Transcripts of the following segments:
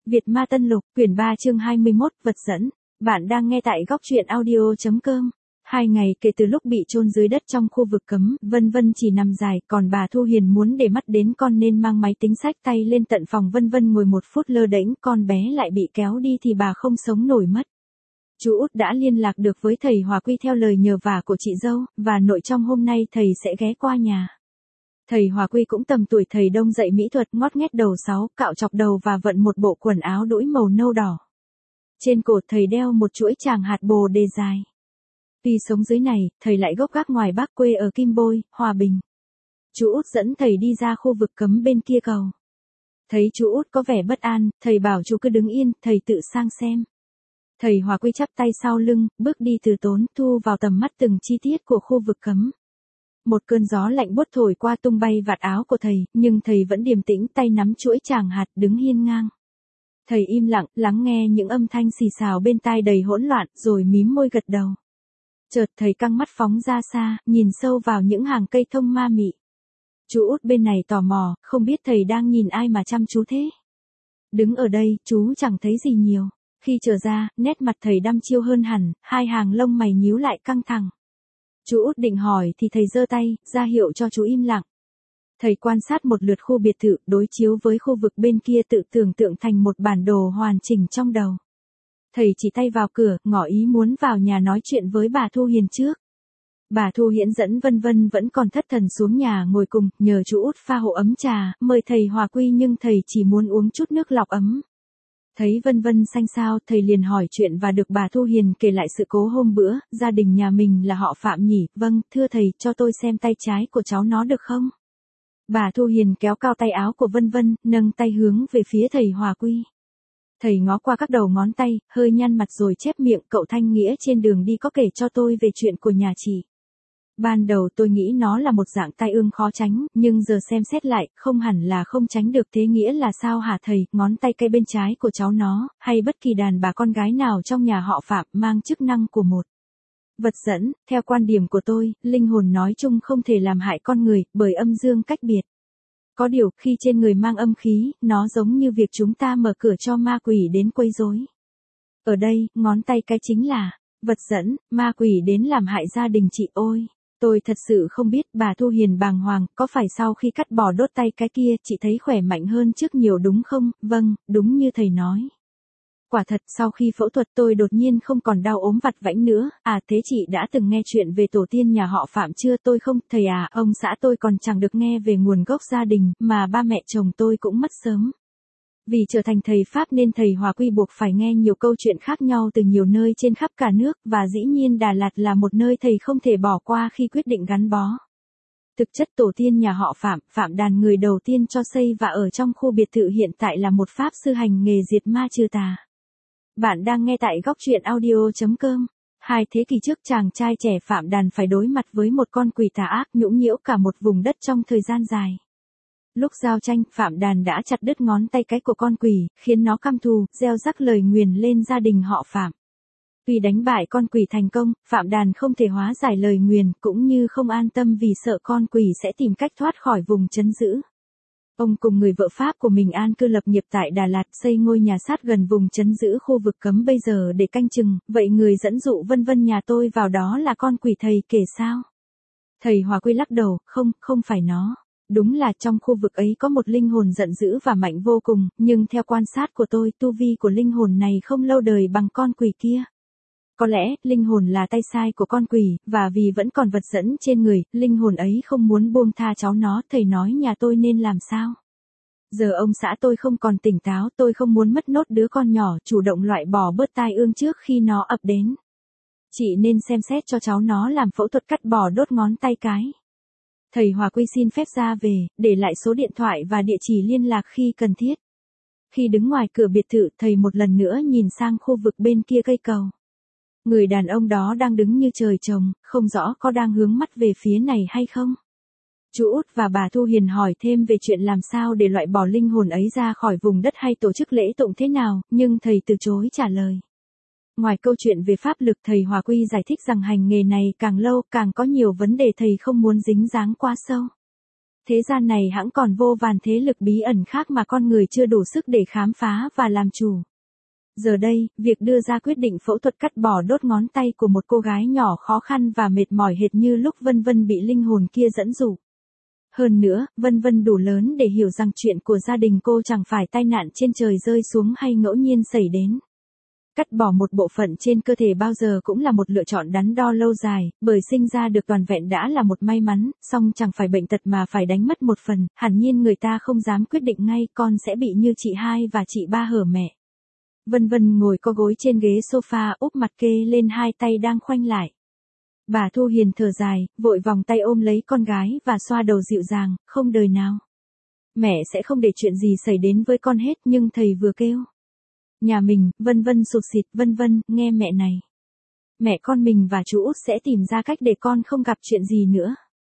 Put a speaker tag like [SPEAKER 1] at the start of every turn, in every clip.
[SPEAKER 1] Việt Ma Tân Lục, quyển 3 chương 21, vật dẫn. Bạn đang nghe tại góc truyện audio.com. 2 ngày kể từ lúc bị chôn dưới đất trong khu vực cấm, Vân Vân chỉ nằm dài, còn bà Thu Hiền muốn để mắt đến con nên mang máy tính xách tay lên tận phòng Vân Vân ngồi 1 phút lơ đễnh, con bé lại bị kéo đi thì bà không sống nổi mất. Chú Út đã liên lạc được với thầy Hòa Quy theo lời nhờ vả của chị dâu, và nội trong hôm nay thầy sẽ ghé qua nhà. Thầy Hòa Quy cũng tầm tuổi thầy Đông dạy mỹ thuật, ngót nghét đầu 6, cạo chọc đầu và vận một bộ quần áo đũi màu nâu đỏ. Trên cổ thầy đeo một chuỗi tràng hạt bồ đề dài. Tuy sống dưới này, thầy lại gốc gác ngoài Bắc quê ở Kim Bôi, Hòa Bình. Chú Út dẫn thầy đi ra khu vực cấm bên kia cầu. Thấy chú Út có vẻ bất an, thầy bảo chú cứ đứng yên, thầy tự sang xem. Thầy Hòa Quy chắp tay sau lưng, bước đi từ tốn, thu vào tầm mắt từng chi tiết của khu vực cấm. Một cơn gió lạnh buốt thổi qua tung bay vạt áo của thầy, nhưng thầy vẫn điềm tĩnh, tay nắm chuỗi tràng hạt, đứng hiên ngang. Thầy im lặng, lắng nghe những âm thanh xì xào bên tai đầy hỗn loạn, rồi mím môi gật đầu. Chợt thầy căng mắt phóng ra xa, nhìn sâu vào những hàng cây thông ma mị. Chú Út bên này tò mò, không biết thầy đang nhìn ai mà chăm chú thế. Đứng ở đây, chú chẳng thấy gì nhiều. Khi trở ra, nét mặt thầy đăm chiêu hơn hẳn, hai hàng lông mày nhíu lại căng thẳng. Chú Út định hỏi thì thầy giơ tay, ra hiệu cho chú im lặng. Thầy quan sát một lượt khu biệt thự, đối chiếu với khu vực bên kia tự tưởng tượng thành một bản đồ hoàn chỉnh trong đầu. Thầy chỉ tay vào cửa, ngỏ ý muốn vào nhà nói chuyện với bà Thu Hiền trước. Bà Thu Hiền dẫn Vân Vân vẫn còn thất thần xuống nhà ngồi cùng, nhờ chú Út pha hộ ấm trà, mời thầy Hòa Quy nhưng thầy chỉ muốn uống chút nước lọc ấm. Thấy Vân Vân xanh xao, thầy liền hỏi chuyện và được bà Thu Hiền kể lại sự cố hôm bữa, gia đình nhà mình là họ Phạm nhỉ, vâng, thưa thầy, cho tôi xem tay trái của cháu nó được không? Bà Thu Hiền kéo cao tay áo của Vân Vân, nâng tay hướng về phía thầy Hòa Quy. Thầy ngó qua các đầu ngón tay, hơi nhăn mặt rồi chép miệng, cậu Thanh Nghĩa trên đường đi có kể cho tôi về chuyện của nhà chị. Ban đầu tôi nghĩ nó là một dạng tai ương khó tránh, nhưng giờ xem xét lại, không hẳn là không tránh được. Thế nghĩa là sao hả thầy? Ngón tay cây bên trái của cháu nó, hay bất kỳ đàn bà con gái nào trong nhà họ Phạm, mang chức năng của một vật dẫn. Theo quan điểm của tôi, linh hồn nói chung không thể làm hại con người, bởi âm dương cách biệt. Có điều, khi trên người mang âm khí, nó giống như việc chúng ta mở cửa cho ma quỷ đến quấy rối. Ở đây, ngón tay cái chính là vật dẫn, ma quỷ đến làm hại gia đình chị. Ôi, tôi thật sự không biết. Bà Thu Hiền bàng hoàng, có phải sau khi cắt bỏ đốt tay cái kia, chị thấy khỏe mạnh hơn trước nhiều đúng không? Vâng, đúng như thầy nói. Quả thật, sau khi phẫu thuật tôi đột nhiên không còn đau ốm vặt vãnh nữa. À thế chị đã từng nghe chuyện về tổ tiên nhà họ Phạm chưa? Tôi không, thầy à, ông xã tôi còn chẳng được nghe về nguồn gốc gia đình, mà ba mẹ chồng tôi cũng mất sớm. Vì trở thành thầy Pháp nên thầy Hòa Quy buộc phải nghe nhiều câu chuyện khác nhau từ nhiều nơi trên khắp cả nước, và dĩ nhiên Đà Lạt là một nơi thầy không thể bỏ qua khi quyết định gắn bó. Thực chất tổ tiên nhà họ Phạm, Phạm Đàn người đầu tiên cho xây và ở trong khu biệt thự hiện tại là một Pháp sư hành nghề diệt ma trừ tà. Bạn đang nghe tại góc truyện audio.com. 2 thế kỷ trước chàng trai trẻ Phạm Đàn phải đối mặt với một con quỷ tà ác nhũng nhiễu cả một vùng đất trong thời gian dài. Lúc giao tranh, Phạm Đàn đã chặt đứt ngón tay cái của con quỷ, khiến nó căm thù, gieo rắc lời nguyền lên gia đình họ Phạm. Vì đánh bại con quỷ thành công, Phạm Đàn không thể hóa giải lời nguyền, cũng như không an tâm vì sợ con quỷ sẽ tìm cách thoát khỏi vùng trấn giữ. Ông cùng người vợ Pháp của mình an cư lập nghiệp tại Đà Lạt, xây ngôi nhà sát gần vùng trấn giữ khu vực cấm bây giờ để canh chừng. Vậy người dẫn dụ Vân Vân nhà tôi vào đó là con quỷ thầy kể sao? Thầy Hòa Quy lắc đầu, không phải nó. Đúng là trong khu vực ấy có một linh hồn giận dữ và mạnh vô cùng, nhưng theo quan sát của tôi, tu vi của linh hồn này không lâu đời bằng con quỷ kia. Có lẽ, linh hồn là tay sai của con quỷ, và vì vẫn còn vật dẫn trên người, linh hồn ấy không muốn buông tha cháu nó. Thầy nói nhà tôi nên làm sao? Giờ ông xã tôi không còn tỉnh táo, tôi không muốn mất nốt đứa con nhỏ, chủ động loại bỏ bớt tai ương trước khi nó ập đến. Chị nên xem xét cho cháu nó làm phẫu thuật cắt bỏ đốt ngón tay cái. Thầy Hòa Quy xin phép ra về, để lại số điện thoại và địa chỉ liên lạc khi cần thiết. Khi đứng ngoài cửa biệt thự, thầy một lần nữa nhìn sang khu vực bên kia cây cầu. Người đàn ông đó đang đứng như trời trồng, không rõ có đang hướng mắt về phía này hay không. Chú Út và bà Thu Hiền hỏi thêm về chuyện làm sao để loại bỏ linh hồn ấy ra khỏi vùng đất hay tổ chức lễ tụng thế nào, nhưng thầy từ chối trả lời. Ngoài câu chuyện về pháp lực, thầy Hòa Quy giải thích rằng hành nghề này càng lâu càng có nhiều vấn đề thầy không muốn dính dáng quá sâu. Thế gian này hẵng còn vô vàn thế lực bí ẩn khác mà con người chưa đủ sức để khám phá và làm chủ. Giờ đây, việc đưa ra quyết định phẫu thuật cắt bỏ đốt ngón tay của một cô gái nhỏ khó khăn và mệt mỏi hệt như lúc Vân Vân bị linh hồn kia dẫn dụ. Hơn nữa, Vân Vân đủ lớn để hiểu rằng chuyện của gia đình cô chẳng phải tai nạn trên trời rơi xuống hay ngẫu nhiên xảy đến. Cắt bỏ một bộ phận trên cơ thể bao giờ cũng là một lựa chọn đắn đo lâu dài, bởi sinh ra được toàn vẹn đã là một may mắn, song chẳng phải bệnh tật mà phải đánh mất một phần, hẳn nhiên người ta không dám quyết định ngay con sẽ bị như chị hai và chị ba hở mẹ. Vân Vân ngồi co gối trên ghế sofa úp mặt kê lên hai tay đang khoanh lại. Bà Thu Hiền thở dài, vội vòng tay ôm lấy con gái và xoa đầu dịu dàng, không đời nào. Mẹ sẽ không để chuyện gì xảy đến với con hết, nhưng thầy vừa kêu. Nhà mình, Vân Vân sụt sịt, Vân Vân, nghe mẹ này. Mẹ con mình và chú Út sẽ tìm ra cách để con không gặp chuyện gì nữa.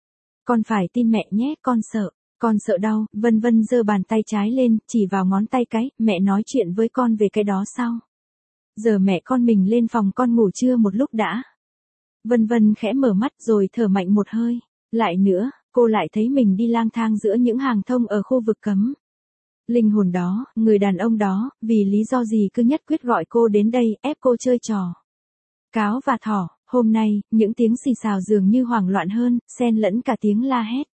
[SPEAKER 1] Con phải tin mẹ nhé, con sợ đau. Vân Vân giơ bàn tay trái lên, chỉ vào ngón tay cái, mẹ nói chuyện với con về cái đó sao? Giờ mẹ con mình lên phòng con ngủ trưa một lúc đã. Vân Vân khẽ mở mắt rồi thở mạnh một hơi. Lại nữa, cô lại thấy mình đi lang thang giữa những hàng thông ở khu vực cấm. Linh hồn đó, người đàn ông đó, vì lý do gì cứ nhất quyết gọi cô đến đây, ép cô chơi trò cáo và thỏ. Hôm nay, những tiếng xì xào dường như hoảng loạn hơn, xen lẫn cả tiếng la hét.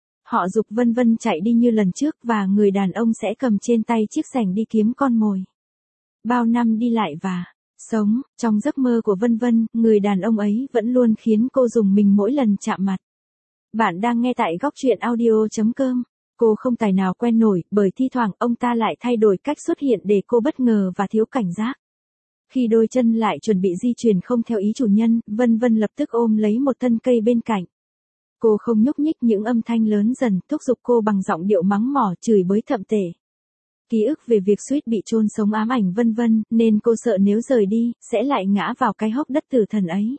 [SPEAKER 1] Họ giục Vân Vân chạy đi như lần trước và người đàn ông sẽ cầm trên tay chiếc xẻng đi kiếm con mồi. Bao năm đi lại và sống, trong giấc mơ của Vân Vân, người đàn ông ấy vẫn luôn khiến cô rùng mình mỗi lần chạm mặt. Bạn đang nghe tại góc truyện audio.com. Cô không tài nào quen nổi, bởi thi thoảng ông ta lại thay đổi cách xuất hiện để cô bất ngờ và thiếu cảnh giác. Khi đôi chân lại chuẩn bị di chuyển không theo ý chủ nhân, Vân Vân lập tức ôm lấy một thân cây bên cạnh. Cô không nhúc nhích, những âm thanh lớn dần thúc giục cô bằng giọng điệu mắng mỏ, chửi bới thậm tệ. Ký ức về việc suýt bị chôn sống ám ảnh Vân Vân, nên cô sợ nếu rời đi, sẽ lại ngã vào cái hốc đất tử thần ấy.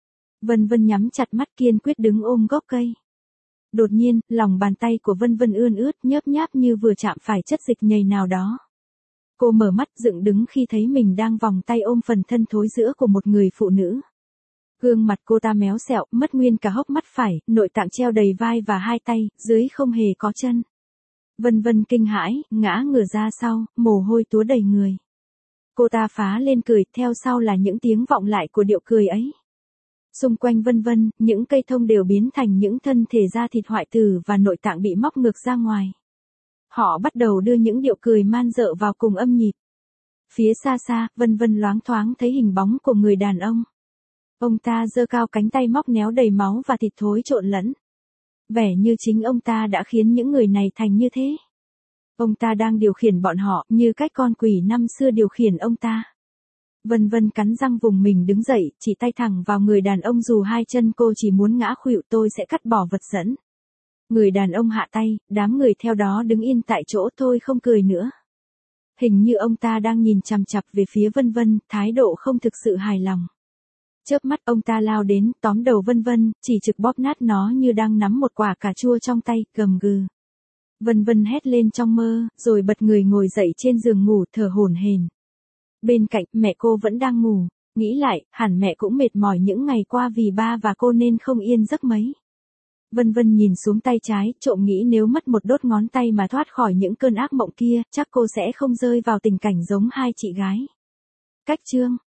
[SPEAKER 1] Vân Vân nhắm chặt mắt kiên quyết đứng ôm gốc cây. Đột nhiên, lòng bàn tay của Vân Vân ươn ướt nhớp nháp như vừa chạm phải chất dịch nhầy nào đó. Cô mở mắt dựng đứng khi thấy mình đang vòng tay ôm phần thân thối rữa của một người phụ nữ. Gương mặt cô ta méo xẹo, mất nguyên cả hốc mắt phải, nội tạng treo đầy vai và hai tay, dưới không hề có chân. Vân Vân kinh hãi, ngã ngửa ra sau, mồ hôi túa đầy người. Cô ta phá lên cười, theo sau là những tiếng vọng lại của điệu cười ấy. Xung quanh Vân Vân, những cây thông đều biến thành những thân thể da thịt hoại tử và nội tạng bị móc ngược ra ngoài. Họ bắt đầu đưa những điệu cười man dợ vào cùng âm nhịp. Phía xa xa, Vân Vân loáng thoáng thấy hình bóng của người đàn ông. Ông ta giơ cao cánh tay móc néo đầy máu và thịt thối trộn lẫn. Vẻ như chính ông ta đã khiến những người này thành như thế. Ông ta đang điều khiển bọn họ, như cách con quỷ năm xưa điều khiển ông ta. Vân Vân cắn răng vùng mình đứng dậy, chỉ tay thẳng vào người đàn ông dù hai chân cô chỉ muốn ngã khuỵu, tôi sẽ cắt bỏ vật dẫn. Người đàn ông hạ tay, đám người theo đó đứng yên tại chỗ, thôi không cười nữa. Hình như ông ta đang nhìn chằm chằm về phía Vân Vân, thái độ không thực sự hài lòng. Chớp mắt ông ta lao đến, tóm đầu Vân Vân, chỉ trực bóp nát nó như đang nắm một quả cà chua trong tay, gầm gừ. Vân Vân hét lên trong mơ, rồi bật người ngồi dậy trên giường ngủ thở hổn hển. Bên cạnh, mẹ cô vẫn đang ngủ. Nghĩ lại, hẳn mẹ cũng mệt mỏi những ngày qua vì ba và cô nên không yên giấc mấy. Vân Vân nhìn xuống tay trái, trộm nghĩ nếu mất một đốt ngón tay mà thoát khỏi những cơn ác mộng kia, chắc cô sẽ không rơi vào tình cảnh giống hai chị gái. Cách chương